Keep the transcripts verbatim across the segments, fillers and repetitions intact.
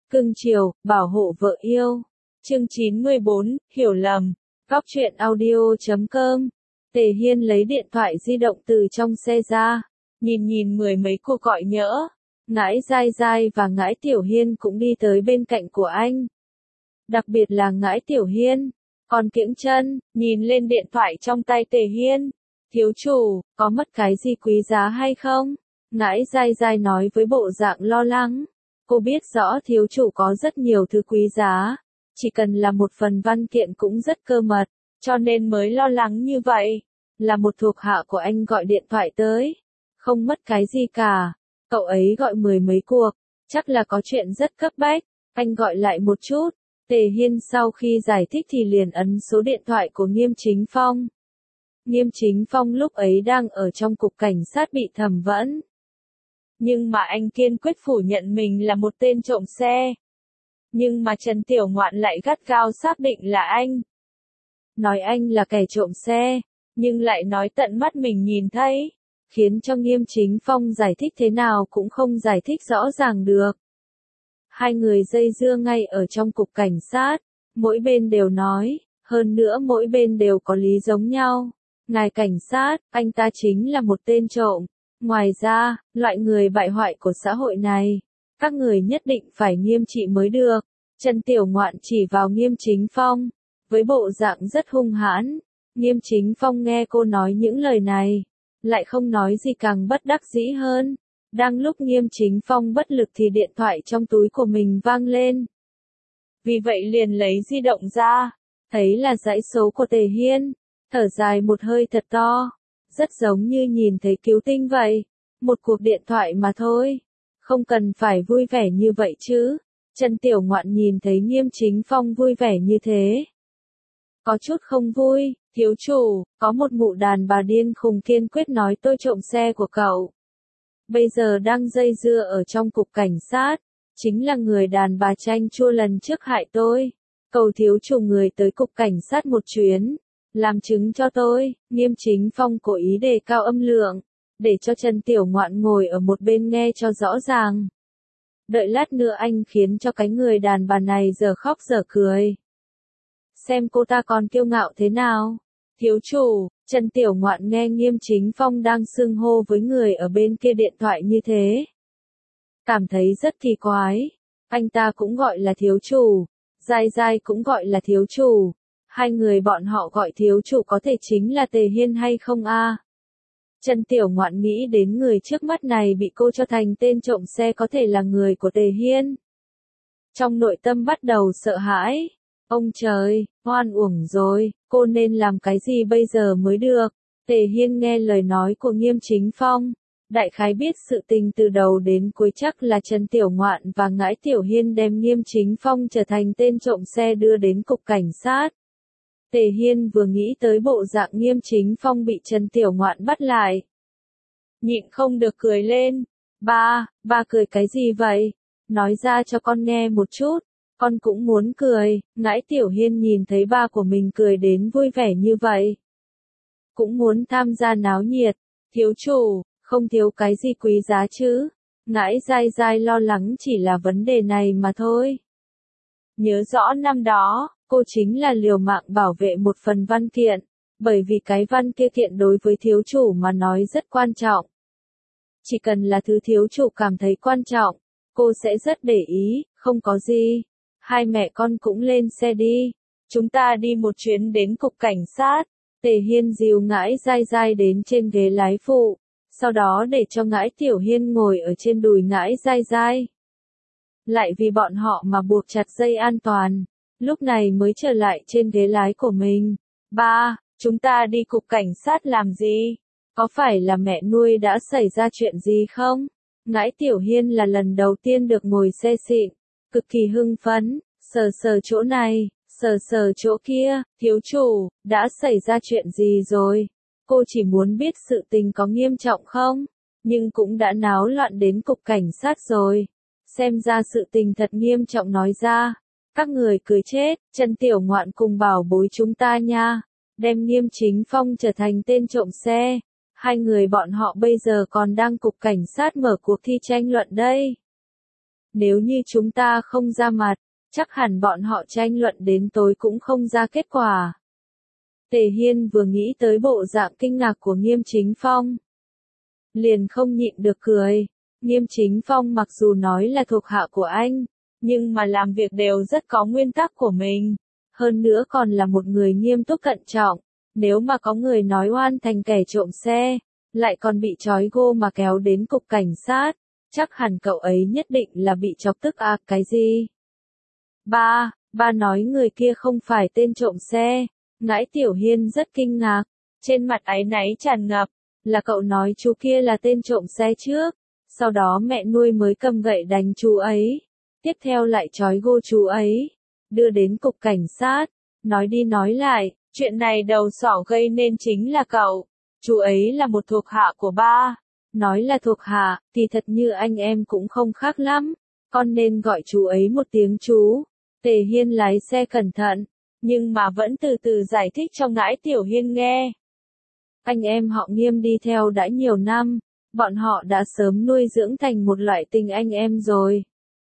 Cưng chiều, bảo hộ vợ yêu. Chương chín mươi bốn, hiểu lầm. Góc truyện audio chấm com. Tề Hiên lấy điện thoại di động từ trong xe ra, nhìn nhìn mười mấy cuộc gọi nhỡ. Ngãi Dai Dai và Ngãi Tiểu Hiên cũng đi tới bên cạnh của anh. Đặc biệt là Ngãi Tiểu Hiên, còn kiễng chân, nhìn lên điện thoại trong tay Tề Hiên. Thiếu chủ, có mất cái gì quý giá hay không? Ngãi Dai Dai nói với bộ dạng lo lắng. Cô biết rõ thiếu chủ có rất nhiều thứ quý giá, chỉ cần là một phần văn kiện cũng rất cơ mật, cho nên mới lo lắng như vậy. Là một thuộc hạ của anh gọi điện thoại tới. Không mất cái gì cả. Cậu ấy gọi mười mấy cuộc, chắc là có chuyện rất cấp bách. Anh gọi lại một chút. Tề Hiên sau khi giải thích thì liền ấn số điện thoại của Nghiêm Chính Phong. Nghiêm Chính Phong lúc ấy đang ở trong cục cảnh sát bị thẩm vấn. Nhưng mà anh kiên quyết phủ nhận mình là một tên trộm xe. Nhưng mà Trần Tiểu Ngoạn lại gắt gao xác định là anh. Nói anh là kẻ trộm xe, nhưng lại nói tận mắt mình nhìn thấy, khiến cho Nghiêm Chính Phong giải thích thế nào cũng không giải thích rõ ràng được. Hai người dây dưa ngay ở trong cục cảnh sát, mỗi bên đều nói, hơn nữa mỗi bên đều có lý giống nhau. Ngài cảnh sát, anh ta chính là một tên trộm. Ngoài ra, loại người bại hoại của xã hội này, các người nhất định phải nghiêm trị mới được. Trần Tiểu Ngoạn chỉ vào Nghiêm Chính Phong, với bộ dạng rất hung hãn. Nghiêm Chính Phong nghe cô nói những lời này, lại không nói gì càng bất đắc dĩ hơn. Đang lúc Nghiêm Chính Phong bất lực thì điện thoại trong túi của mình vang lên. Vì vậy liền lấy di động ra, thấy là dãy số của Tề Hiên, thở dài một hơi thật to, rất giống như nhìn thấy cứu tinh vậy. Một cuộc điện thoại mà thôi, không cần phải vui vẻ như vậy chứ. Trần Tiểu Ngoạn nhìn thấy Nghiêm Chính Phong vui vẻ như thế, có chút không vui. Thiếu chủ, có một mụ đàn bà điên khùng kiên quyết nói tôi trộm xe của cậu. Bây giờ đang dây dưa ở trong cục cảnh sát, chính là người đàn bà chanh chua lần trước hại tôi. Cầu thiếu chủ người tới cục cảnh sát một chuyến, làm chứng cho tôi. Nghiêm Chính Phong cố ý đề cao âm lượng, để cho Trần Tiểu Ngoạn ngồi ở một bên nghe cho rõ ràng. Đợi lát nữa anh khiến cho cái người đàn bà này giờ khóc giờ cười, xem cô ta còn kiêu ngạo thế nào. Thiếu chủ, Trần Tiểu Ngoạn nghe Nghiêm Chính Phong đang xưng hô với người ở bên kia điện thoại như thế, cảm thấy rất kỳ quái. Anh ta cũng gọi là thiếu chủ, Dai Dai cũng gọi là thiếu chủ. Hai người bọn họ gọi thiếu chủ có thể chính là Tề Hiên hay không a? Trần Tiểu Ngoạn nghĩ đến người trước mắt này bị cô cho thành tên trộm xe có thể là người của Tề Hiên. Trong nội tâm bắt đầu sợ hãi. Ông trời, oan uổng rồi, cô nên làm cái gì bây giờ mới được? Tề Hiên nghe lời nói của Nghiêm Chính Phong, đại khái biết sự tình từ đầu đến cuối chắc là Trần Tiểu Ngoạn và Ngãi Tiểu Hiên đem Nghiêm Chính Phong trở thành tên trộm xe đưa đến cục cảnh sát. Tề Hiên vừa nghĩ tới bộ dạng Nghiêm Chính Phong bị Trần Tiểu Ngoạn bắt lại, nhịn không được cười lên. Ba, ba cười cái gì vậy? Nói ra cho con nghe một chút. Con cũng muốn cười. Ngãi Tiểu Hiên nhìn thấy ba của mình cười đến vui vẻ như vậy, cũng muốn tham gia náo nhiệt. Thiếu chủ, không thiếu cái gì quý giá chứ? Ngãi Dai Dai lo lắng chỉ là vấn đề này mà thôi. Nhớ rõ năm đó, cô chính là liều mạng bảo vệ một phần văn kiện, bởi vì cái văn kia kiện đối với thiếu chủ mà nói rất quan trọng. Chỉ cần là thứ thiếu chủ cảm thấy quan trọng, cô sẽ rất để ý. Không có gì, hai mẹ con cũng lên xe đi, chúng ta đi một chuyến đến cục cảnh sát. Tề Hiên dìu Ngãi Dai Dai đến trên ghế lái phụ, sau đó để cho Ngãi Tiểu Hiên ngồi ở trên đùi Ngãi Dai Dai. Lại vì bọn họ mà buộc chặt dây an toàn, lúc này mới trở lại trên ghế lái của mình. Ba, chúng ta đi cục cảnh sát làm gì? Có phải là mẹ nuôi đã xảy ra chuyện gì không? Ngãi Tiểu Hiên là lần đầu tiên được ngồi xe xịn, cực kỳ hưng phấn, sờ sờ chỗ này, sờ sờ chỗ kia. Thiếu chủ, đã xảy ra chuyện gì rồi? Cô chỉ muốn biết sự tình có nghiêm trọng không? Nhưng cũng đã náo loạn đến cục cảnh sát rồi. Xem ra sự tình thật nghiêm trọng nói ra. Các người cười chết. Trần Tiểu Ngoạn cùng bảo bối chúng ta nha, đem Nghiêm Chính Phong trở thành tên trộm xe. Hai người bọn họ bây giờ còn đang cục cảnh sát mở cuộc thi tranh luận đây. nếu như chúng ta không ra mặt, chắc hẳn bọn họ tranh luận đến tối cũng không ra kết quả. Tề Hiên vừa nghĩ tới bộ dạng kinh ngạc của Nghiêm Chính Phong, liền không nhịn được cười. Nghiêm Chính Phong mặc dù nói là thuộc hạ của anh, nhưng mà làm việc đều rất có nguyên tắc của mình. Hơn nữa còn là một người nghiêm túc cẩn trọng. Nếu mà có người nói oan thành kẻ trộm xe, lại còn bị trói gô mà kéo đến cục cảnh sát, chắc hẳn cậu ấy nhất định là bị chọc tức à cái gì? Ba, ba nói người kia không phải tên trộm xe. Ngãi Tiểu Hiên rất kinh ngạc, trên mặt áy náy tràn ngập, là cậu nói chú kia là tên trộm xe trước, sau đó mẹ nuôi mới cầm gậy đánh chú ấy, tiếp theo lại trói gô chú ấy, đưa đến cục cảnh sát, nói đi nói lại, chuyện này đầu sỏ gây nên chính là cậu, chú ấy là một thuộc hạ của ba, nói là thuộc hạ, thì thật như anh em cũng không khác lắm, con nên gọi chú ấy một tiếng chú. Tề Hiên lái xe cẩn thận, nhưng mà vẫn từ từ giải thích cho Ngãi Tiểu Hiên nghe. Anh em họ Nghiêm đi theo đã nhiều năm, bọn họ đã sớm nuôi dưỡng thành một loại tình anh em rồi.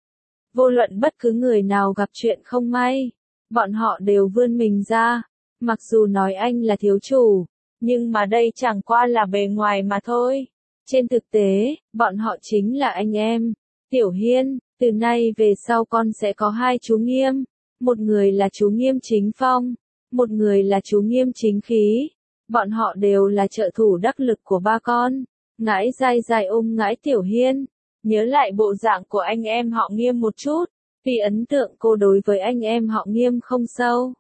Vô luận bất cứ người nào gặp chuyện không may, bọn họ đều vươn mình ra, mặc dù nói anh là thiếu chủ, nhưng mà đây chẳng qua là bề ngoài mà thôi. Trên thực tế, bọn họ chính là anh em. Tiểu Hiên, từ nay về sau con sẽ có hai chú Nghiêm. Một người là chú Nghiêm Chính Phong, một người là chú Nghiêm Chính Khí. Bọn họ đều là trợ thủ đắc lực của ba con. Ngãi dai dai ôm Ngãi Tiểu Hiên, nhớ lại bộ dạng của anh em họ Nghiêm một chút, vì ấn tượng cô đối với anh em họ Nghiêm không sâu.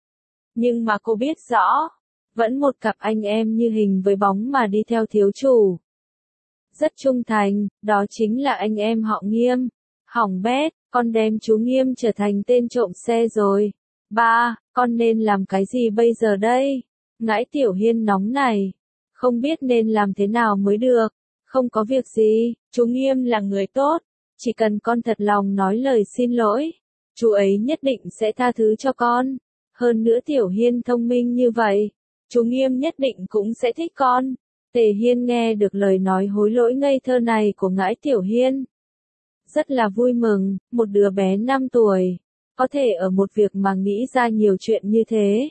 Nhưng mà cô biết rõ, vẫn một cặp anh em như hình với bóng mà đi theo thiếu chủ. Rất trung thành, đó chính là anh em họ Nghiêm. Hỏng bét, con đem chú Nghiêm trở thành tên trộm xe rồi. Ba, con nên làm cái gì bây giờ đây? Ngãi Tiểu Hiên nóng này, không biết nên làm thế nào mới được. Không có việc gì, chú Nghiêm là người tốt, chỉ cần con thật lòng nói lời xin lỗi, chú ấy nhất định sẽ tha thứ cho con. Hơn nữa Tiểu Hiên thông minh như vậy, chú Nghiêm nhất định cũng sẽ thích con. Tề Hiên nghe được lời nói hối lỗi ngây thơ này của Ngãi Tiểu Hiên, rất là vui mừng, một đứa bé năm tuổi, có thể ở một việc mà nghĩ ra nhiều chuyện như thế.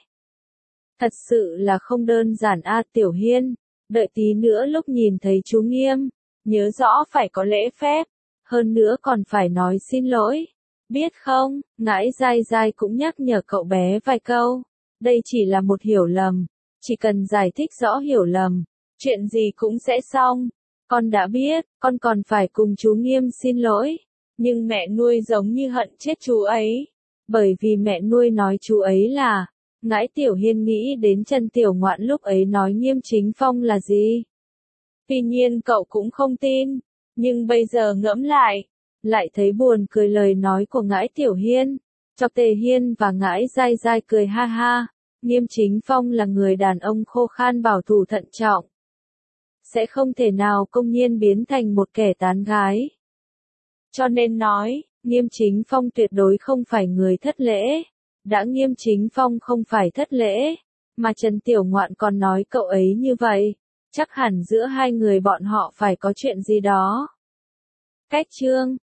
Thật sự là không đơn giản a à, Tiểu Hiên, đợi tí nữa lúc nhìn thấy chú Nghiêm, nhớ rõ phải có lễ phép, hơn nữa còn phải nói xin lỗi. Biết không, Ngãi dai dai cũng nhắc nhở cậu bé vài câu, đây chỉ là một hiểu lầm, chỉ cần giải thích rõ hiểu lầm, chuyện gì cũng sẽ xong. Con đã biết, con còn phải cùng chú Nghiêm xin lỗi, nhưng mẹ nuôi giống như hận chết chú ấy, bởi vì mẹ nuôi nói chú ấy là, Ngãi Tiểu Hiên nghĩ đến Trần Tiểu Ngoạn lúc ấy nói Nghiêm Chính Phong là gì. Tuy nhiên cậu cũng không tin, nhưng bây giờ ngẫm lại, lại thấy buồn cười lời nói của Ngãi Tiểu Hiên, chọc Tề Hiên và Ngãi dai dai cười ha ha. Nghiêm Chính Phong là người đàn ông khô khan bảo thủ thận trọng, sẽ không thể nào công nhiên biến thành một kẻ tán gái. Cho nên nói, Nghiêm Chính Phong tuyệt đối không phải người thất lễ. Đã Nghiêm Chính Phong không phải thất lễ, mà Trần Tiểu Ngoạn còn nói cậu ấy như vậy, chắc hẳn giữa hai người bọn họ phải có chuyện gì đó. Cách chương